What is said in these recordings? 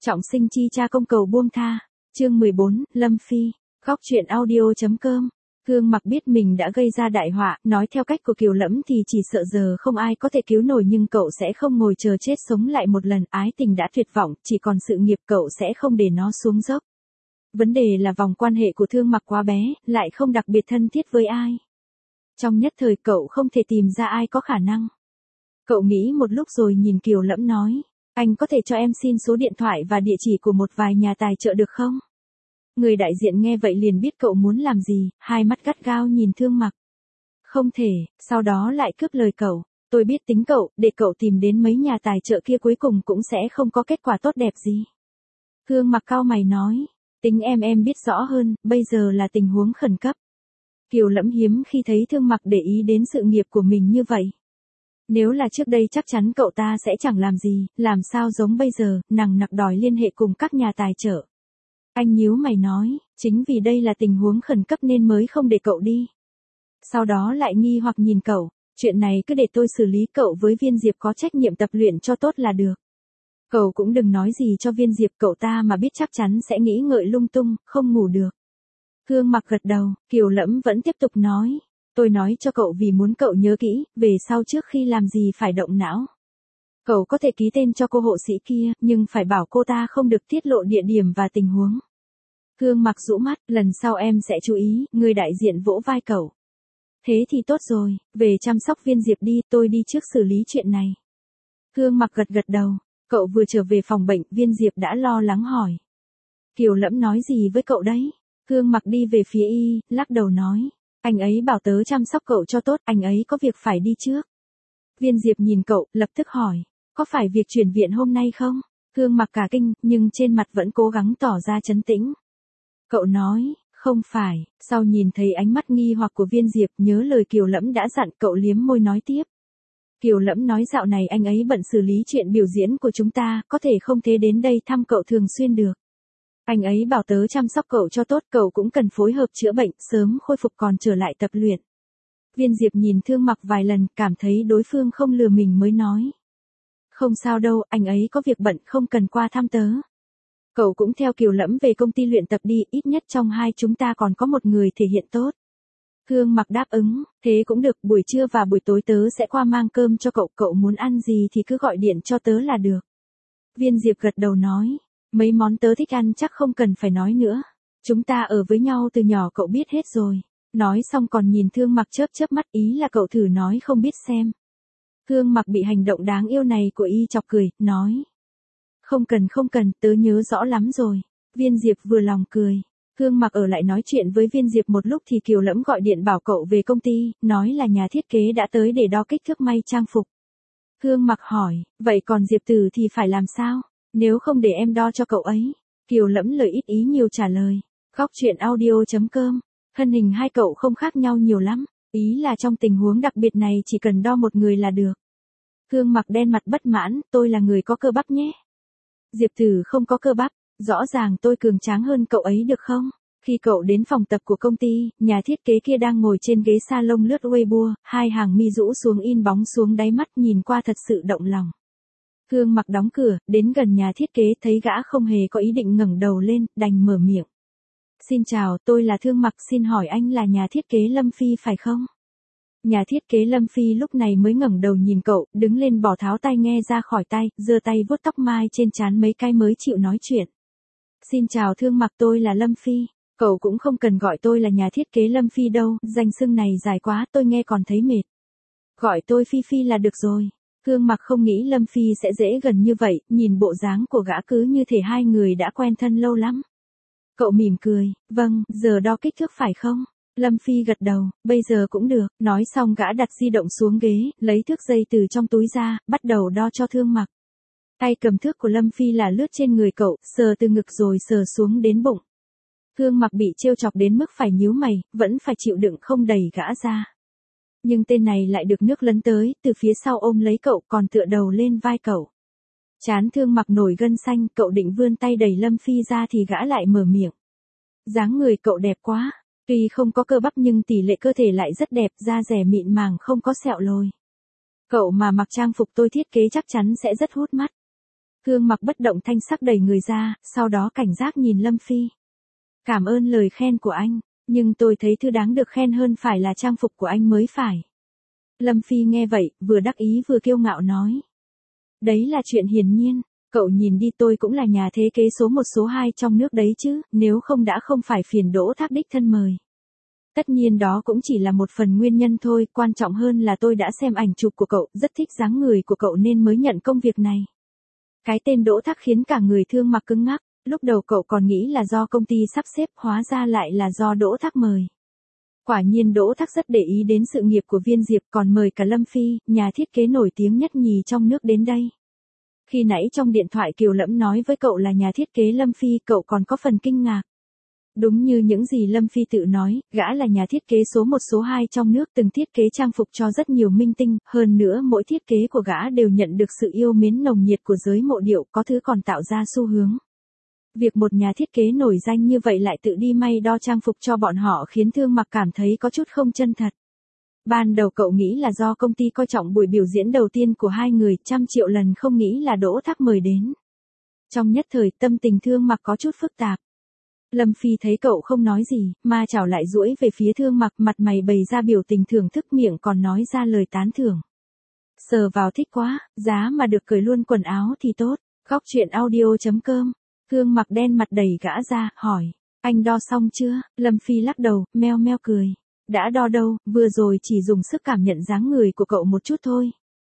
Trọng sinh chi cha công cầu buông tha. Chương 14, Lâm Phi. Góc truyện audio.com. Hương Mặc biết mình đã gây ra đại họa, nói theo cách của Kiều Lẫm thì chỉ sợ giờ không ai có thể cứu nổi, nhưng cậu sẽ không ngồi chờ chết sống lại một lần. Ái tình đã tuyệt vọng, chỉ còn sự nghiệp, cậu sẽ không để nó xuống dốc. Vấn đề là vòng quan hệ của Thương Mặc quá bé, lại không đặc biệt thân thiết với ai. Trong nhất thời cậu không thể tìm ra ai có khả năng. Cậu nghĩ một lúc rồi nhìn Kiều Lẫm nói, anh có thể cho em xin số điện thoại và địa chỉ của một vài nhà tài trợ được không? Người đại diện nghe vậy liền biết cậu muốn làm gì, hai mắt gắt gao nhìn Thương Mặc. Không thể, sau đó lại cướp lời cậu, tôi biết tính cậu, để cậu tìm đến mấy nhà tài trợ kia cuối cùng cũng sẽ không có kết quả tốt đẹp gì. Thương Mặc cau mày nói, tính em biết rõ hơn, bây giờ là tình huống khẩn cấp. Kiều Lẫm hiếm khi thấy Thương Mặc để ý đến sự nghiệp của mình như vậy. Nếu là trước đây chắc chắn cậu ta sẽ chẳng làm gì, làm sao giống bây giờ, nằng nặc đòi liên hệ cùng các nhà tài trợ. Anh nhíu mày nói, chính vì đây là tình huống khẩn cấp nên mới không để cậu đi. Sau đó lại nghi hoặc nhìn cậu, chuyện này cứ để tôi xử lý, cậu với Viên Diệp có trách nhiệm tập luyện cho tốt là được. Cậu cũng đừng nói gì cho Viên Diệp, cậu ta mà biết chắc chắn sẽ nghĩ ngợi lung tung, không ngủ được. Hương Mặc gật đầu, Kiều Lẫm vẫn tiếp tục nói. Tôi nói cho cậu vì muốn cậu nhớ kỹ, về sau trước khi làm gì phải động não. Cậu có thể ký tên cho cô hộ sĩ kia, nhưng phải bảo cô ta không được tiết lộ địa điểm và tình huống. Hương Mặc rũ mắt, lần sau em sẽ chú ý, người đại diện vỗ vai cậu. Thế thì tốt rồi, về chăm sóc Viên Diệp đi, tôi đi trước xử lý chuyện này. Hương Mặc gật đầu, cậu vừa trở về phòng bệnh, Viên Diệp đã lo lắng hỏi. Kiều Lẫm nói gì với cậu đấy? Hương Mặc đi về phía y, lắc đầu nói. Anh ấy bảo tớ chăm sóc cậu cho tốt, anh ấy có việc phải đi trước. Viên Diệp nhìn cậu, lập tức hỏi, có phải việc chuyển viện hôm nay không? Hương Mặc cả kinh, nhưng trên mặt vẫn cố gắng tỏ ra trấn tĩnh. Cậu nói, không phải, sau nhìn thấy ánh mắt nghi hoặc của Viên Diệp, nhớ lời Kiều Lẫm đã dặn, cậu liếm môi nói tiếp. Kiều Lẫm nói dạo này anh ấy bận xử lý chuyện biểu diễn của chúng ta, có thể không thể đến đây thăm cậu thường xuyên được. Anh ấy bảo tớ chăm sóc cậu cho tốt, cậu cũng cần phối hợp chữa bệnh, sớm khôi phục còn trở lại tập luyện. Viên Diệp nhìn Thương Mặc vài lần, cảm thấy đối phương không lừa mình mới nói. Không sao đâu, anh ấy có việc bận, không cần qua thăm tớ. Cậu cũng theo Kiều Lẫm về công ty luyện tập đi, ít nhất trong hai chúng ta còn có một người thể hiện tốt. Thương Mặc đáp ứng, thế cũng được, buổi trưa và buổi tối tớ sẽ qua mang cơm cho cậu, cậu muốn ăn gì thì cứ gọi điện cho tớ là được. Viên Diệp gật đầu nói. Mấy món tớ thích ăn chắc không cần phải nói nữa. Chúng ta ở với nhau từ nhỏ cậu biết hết rồi. Nói xong còn nhìn Thương Mặc chớp mắt, ý là cậu thử nói không biết xem. Thương Mặc bị hành động đáng yêu này của y chọc cười, nói. Không cần, tớ nhớ rõ lắm rồi. Viên Diệp vừa lòng cười. Thương Mặc ở lại nói chuyện với Viên Diệp một lúc thì Kiều Lẫm gọi điện bảo cậu về công ty, nói là nhà thiết kế đã tới để đo kích thước may trang phục. Thương Mặc hỏi, vậy còn Diệp Tử thì phải làm sao? Nếu không để em đo cho cậu ấy. Kiều Lẫm lời ít ý nhiều trả lời. Góc truyện audio.com. Thân hình hai cậu không khác nhau nhiều lắm. Ý là trong tình huống đặc biệt này chỉ cần đo một người là được. Hương Mặc đen mặt bất mãn, tôi là người có cơ bắp nhé. Diệp Tử không có cơ bắp, rõ ràng tôi cường tráng hơn cậu ấy được không? Khi cậu đến phòng tập của công ty, nhà thiết kế kia đang ngồi trên ghế salon lướt Weibo, hai hàng mi rũ xuống in bóng xuống đáy mắt, nhìn qua thật sự động lòng. Hương Mặc đóng cửa, đến gần nhà thiết kế thấy gã không hề có ý định ngẩng đầu lên, đành mở miệng. Xin chào, tôi là Thương Mặc, xin hỏi anh là nhà thiết kế Lâm Phi phải không? Nhà thiết kế Lâm Phi lúc này mới ngẩng đầu nhìn cậu, đứng lên bỏ tháo tai nghe ra khỏi tai, giơ tay vuốt tóc mai trên trán mấy cái mới chịu nói chuyện. Xin chào Thương Mặc, tôi là Lâm Phi. Cậu cũng không cần gọi tôi là nhà thiết kế Lâm Phi đâu, danh xưng này dài quá, tôi nghe còn thấy mệt. Gọi tôi Phi Phi là được rồi. Hương Mặc không nghĩ Lâm Phi sẽ dễ gần như vậy, nhìn bộ dáng của gã cứ như thể hai người đã quen thân lâu lắm. Cậu mỉm cười, vâng, giờ đo kích thước phải không? Lâm Phi gật đầu, bây giờ cũng được, nói xong gã đặt di động xuống ghế, lấy thước dây từ trong túi ra, bắt đầu đo cho Thương Mặc. Tay cầm thước của Lâm Phi là lướt trên người cậu, sờ từ ngực rồi sờ xuống đến bụng. Thương Mặc bị trêu chọc đến mức phải nhíu mày, vẫn phải chịu đựng không đẩy gã ra. Nhưng tên này lại được nước lấn tới, từ phía sau ôm lấy cậu còn tựa đầu lên vai cậu. Trán Thương Mặc nổi gân xanh, cậu định vươn tay đẩy Lâm Phi ra thì gã lại mở miệng. Dáng người cậu đẹp quá, tuy không có cơ bắp nhưng tỷ lệ cơ thể lại rất đẹp, da dẻ mịn màng không có sẹo lồi. Cậu mà mặc trang phục tôi thiết kế chắc chắn sẽ rất hút mắt. Gương mặt bất động thanh sắc đẩy người ra, sau đó cảnh giác nhìn Lâm Phi. Cảm ơn lời khen của anh, nhưng tôi thấy thứ đáng được khen hơn phải là trang phục của anh mới phải. Lâm Phi nghe vậy, vừa đắc ý vừa kiêu ngạo nói. Đấy là chuyện hiển nhiên, cậu nhìn đi, tôi cũng là nhà thế kế số 1 số 2 trong nước đấy chứ, nếu không đã không phải phiền Đỗ Thác đích thân mời. Tất nhiên đó cũng chỉ là một phần nguyên nhân thôi, quan trọng hơn là tôi đã xem ảnh chụp của cậu, rất thích dáng người của cậu nên mới nhận công việc này. Cái tên Đỗ Thác khiến cả người Thương Mặc cứng ngắc, lúc đầu cậu còn nghĩ là do công ty sắp xếp, hóa ra lại là do Đỗ Thác mời. Quả nhiên Đỗ Thác rất để ý đến sự nghiệp của Viên Diệp, còn mời cả Lâm Phi, nhà thiết kế nổi tiếng nhất nhì trong nước đến đây. Khi nãy trong điện thoại Kiều Lẫm nói với cậu là nhà thiết kế Lâm Phi, cậu còn có phần kinh ngạc. Đúng như những gì Lâm Phi tự nói, gã là nhà thiết kế số 1 số 2 trong nước, từng thiết kế trang phục cho rất nhiều minh tinh, hơn nữa mỗi thiết kế của gã đều nhận được sự yêu mến nồng nhiệt của giới mộ điệu, có thứ còn tạo ra xu hướng. Việc một nhà thiết kế nổi danh như vậy lại tự đi may đo trang phục cho bọn họ khiến Thương Mặc cảm thấy có chút không chân thật. Ban đầu cậu nghĩ là do công ty coi trọng buổi biểu diễn đầu tiên của hai người, 100 triệu lần không nghĩ là Đỗ Thác mời đến. Trong nhất thời tâm tình Thương Mặc có chút phức tạp. Lâm Phi thấy cậu không nói gì, ma chảo lại duỗi về phía Thương Mặc, mặt mày bày ra biểu tình thưởng thức, miệng còn nói ra lời tán thưởng. Sờ vào thích quá, giá mà được cởi luôn quần áo thì tốt. Góc truyện audio.com. Thương Mặc đen mặt đẩy gã ra, hỏi, anh đo xong chưa? Lâm Phi lắc đầu, meo meo cười. Đã đo đâu, vừa rồi chỉ dùng sức cảm nhận dáng người của cậu một chút thôi.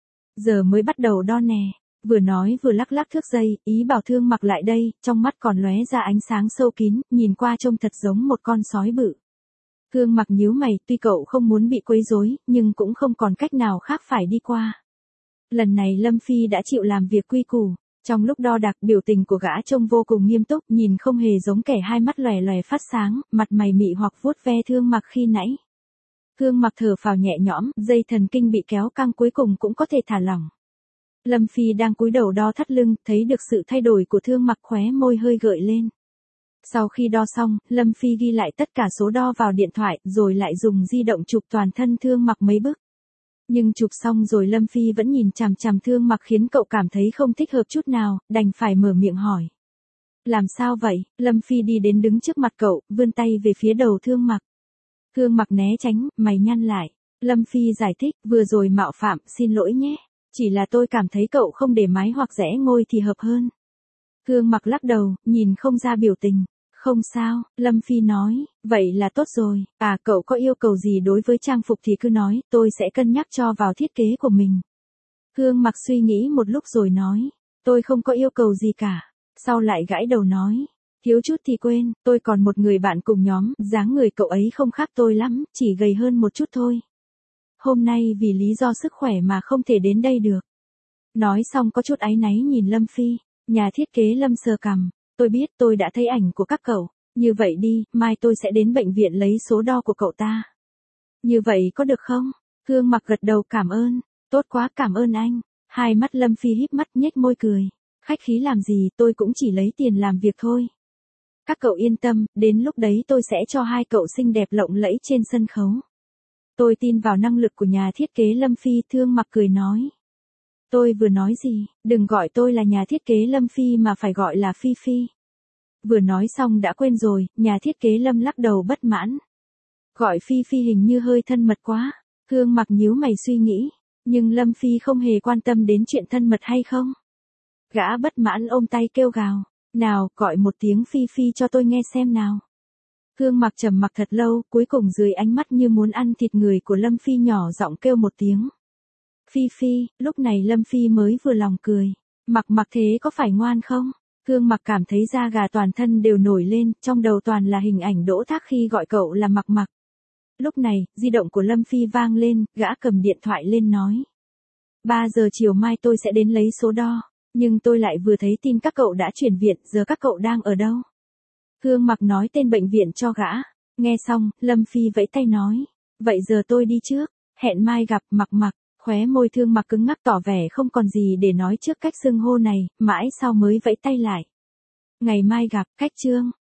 Giờ mới bắt đầu đo nè. Vừa nói vừa lắc lắc thước dây, ý bảo Thương Mặc lại đây, trong mắt còn lóe ra ánh sáng sâu kín, nhìn qua trông thật giống một con sói bự. Thương Mặc nhíu mày, tuy cậu không muốn bị quấy rối, nhưng cũng không còn cách nào khác phải đi qua. Lần này Lâm Phi đã chịu làm việc quy củ. Trong lúc đo đạc, biểu tình của gã trông vô cùng nghiêm túc, nhìn không hề giống kẻ hai mắt lòe lòe phát sáng, mặt mày mị hoặc vuốt ve Thương Mặc khi nãy. Thương Mặc thở phào nhẹ nhõm, dây thần kinh bị kéo căng cuối cùng cũng có thể thả lỏng. Lâm Phi đang cúi đầu đo thắt lưng, thấy được sự thay đổi của Thương Mặc, khóe môi hơi gợi lên. Sau khi đo xong, Lâm Phi ghi lại tất cả số đo vào điện thoại, rồi lại dùng di động chụp toàn thân Thương Mặc mấy bức. Nhưng chụp xong rồi Lâm Phi vẫn nhìn chằm chằm Thương Mặc khiến cậu cảm thấy không thích hợp chút nào, đành phải mở miệng hỏi. Làm sao vậy? Lâm Phi đi đến đứng trước mặt cậu, vươn tay về phía đầu Thương Mặc. Thương Mặc né tránh, mày nhăn lại. Lâm Phi giải thích, vừa rồi mạo phạm, xin lỗi nhé. Chỉ là tôi cảm thấy cậu không để mái hoặc rẽ ngôi thì hợp hơn. Thương Mặc lắc đầu, nhìn không ra biểu tình. Không sao, Lâm Phi nói, vậy là tốt rồi. À, cậu có yêu cầu gì đối với trang phục thì cứ nói, tôi sẽ cân nhắc cho vào thiết kế của mình. Thương Mặc suy nghĩ một lúc rồi nói, tôi không có yêu cầu gì cả. Sau lại gãi đầu nói, thiếu chút thì quên, tôi còn một người bạn cùng nhóm, dáng người cậu ấy không khác tôi lắm, chỉ gầy hơn một chút thôi. Hôm nay vì lý do sức khỏe mà không thể đến đây được. Nói xong có chút áy náy nhìn Lâm Phi, nhà thiết kế Lâm sờ cằm, tôi biết tôi đã thấy ảnh của các cậu, như vậy đi, mai tôi sẽ đến bệnh viện lấy số đo của cậu ta. Như vậy có được không? Thương Mặc gật đầu, cảm ơn, tốt quá, cảm ơn anh. Hai mắt Lâm Phi híp mắt nhếch môi cười, khách khí làm gì, tôi cũng chỉ lấy tiền làm việc thôi. Các cậu yên tâm, đến lúc đấy tôi sẽ cho hai cậu xinh đẹp lộng lẫy trên sân khấu. Tôi tin vào năng lực của nhà thiết kế Lâm Phi. Thương Mặc cười nói. Tôi vừa nói gì, đừng gọi tôi là nhà thiết kế Lâm Phi mà phải gọi là Phi Phi. Vừa nói xong đã quên rồi, nhà thiết kế Lâm lắc đầu bất mãn. Gọi Phi Phi hình như hơi thân mật quá. Thương Mặc nhíu mày suy nghĩ, nhưng Lâm Phi không hề quan tâm đến chuyện thân mật hay không. Gã bất mãn ôm tay kêu gào, nào, gọi một tiếng Phi Phi cho tôi nghe xem nào. Thương Mặc trầm mặc thật lâu, cuối cùng dưới ánh mắt như muốn ăn thịt người của Lâm Phi nhỏ giọng kêu một tiếng. Phi Phi, lúc này Lâm Phi mới vừa lòng cười. Mặc thế có phải ngoan không? Thương Mặc cảm thấy da gà toàn thân đều nổi lên, trong đầu toàn là hình ảnh Đỗ Thác khi gọi cậu là Mặc. Lúc này, di động của Lâm Phi vang lên, gã cầm điện thoại lên nói. 3 giờ chiều mai tôi sẽ đến lấy số đo, nhưng tôi lại vừa thấy tin các cậu đã chuyển viện, giờ các cậu đang ở đâu? Thương Mặc nói tên bệnh viện cho gã. Nghe xong, Lâm Phi vẫy tay nói. Vậy giờ tôi đi trước, hẹn mai gặp. Mặc. Khóe môi Thương Mặc cứng ngắc tỏ vẻ không còn gì để nói trước cách xưng hô này, mãi sau mới vẫy tay lại. Ngày mai gặp, cách chương.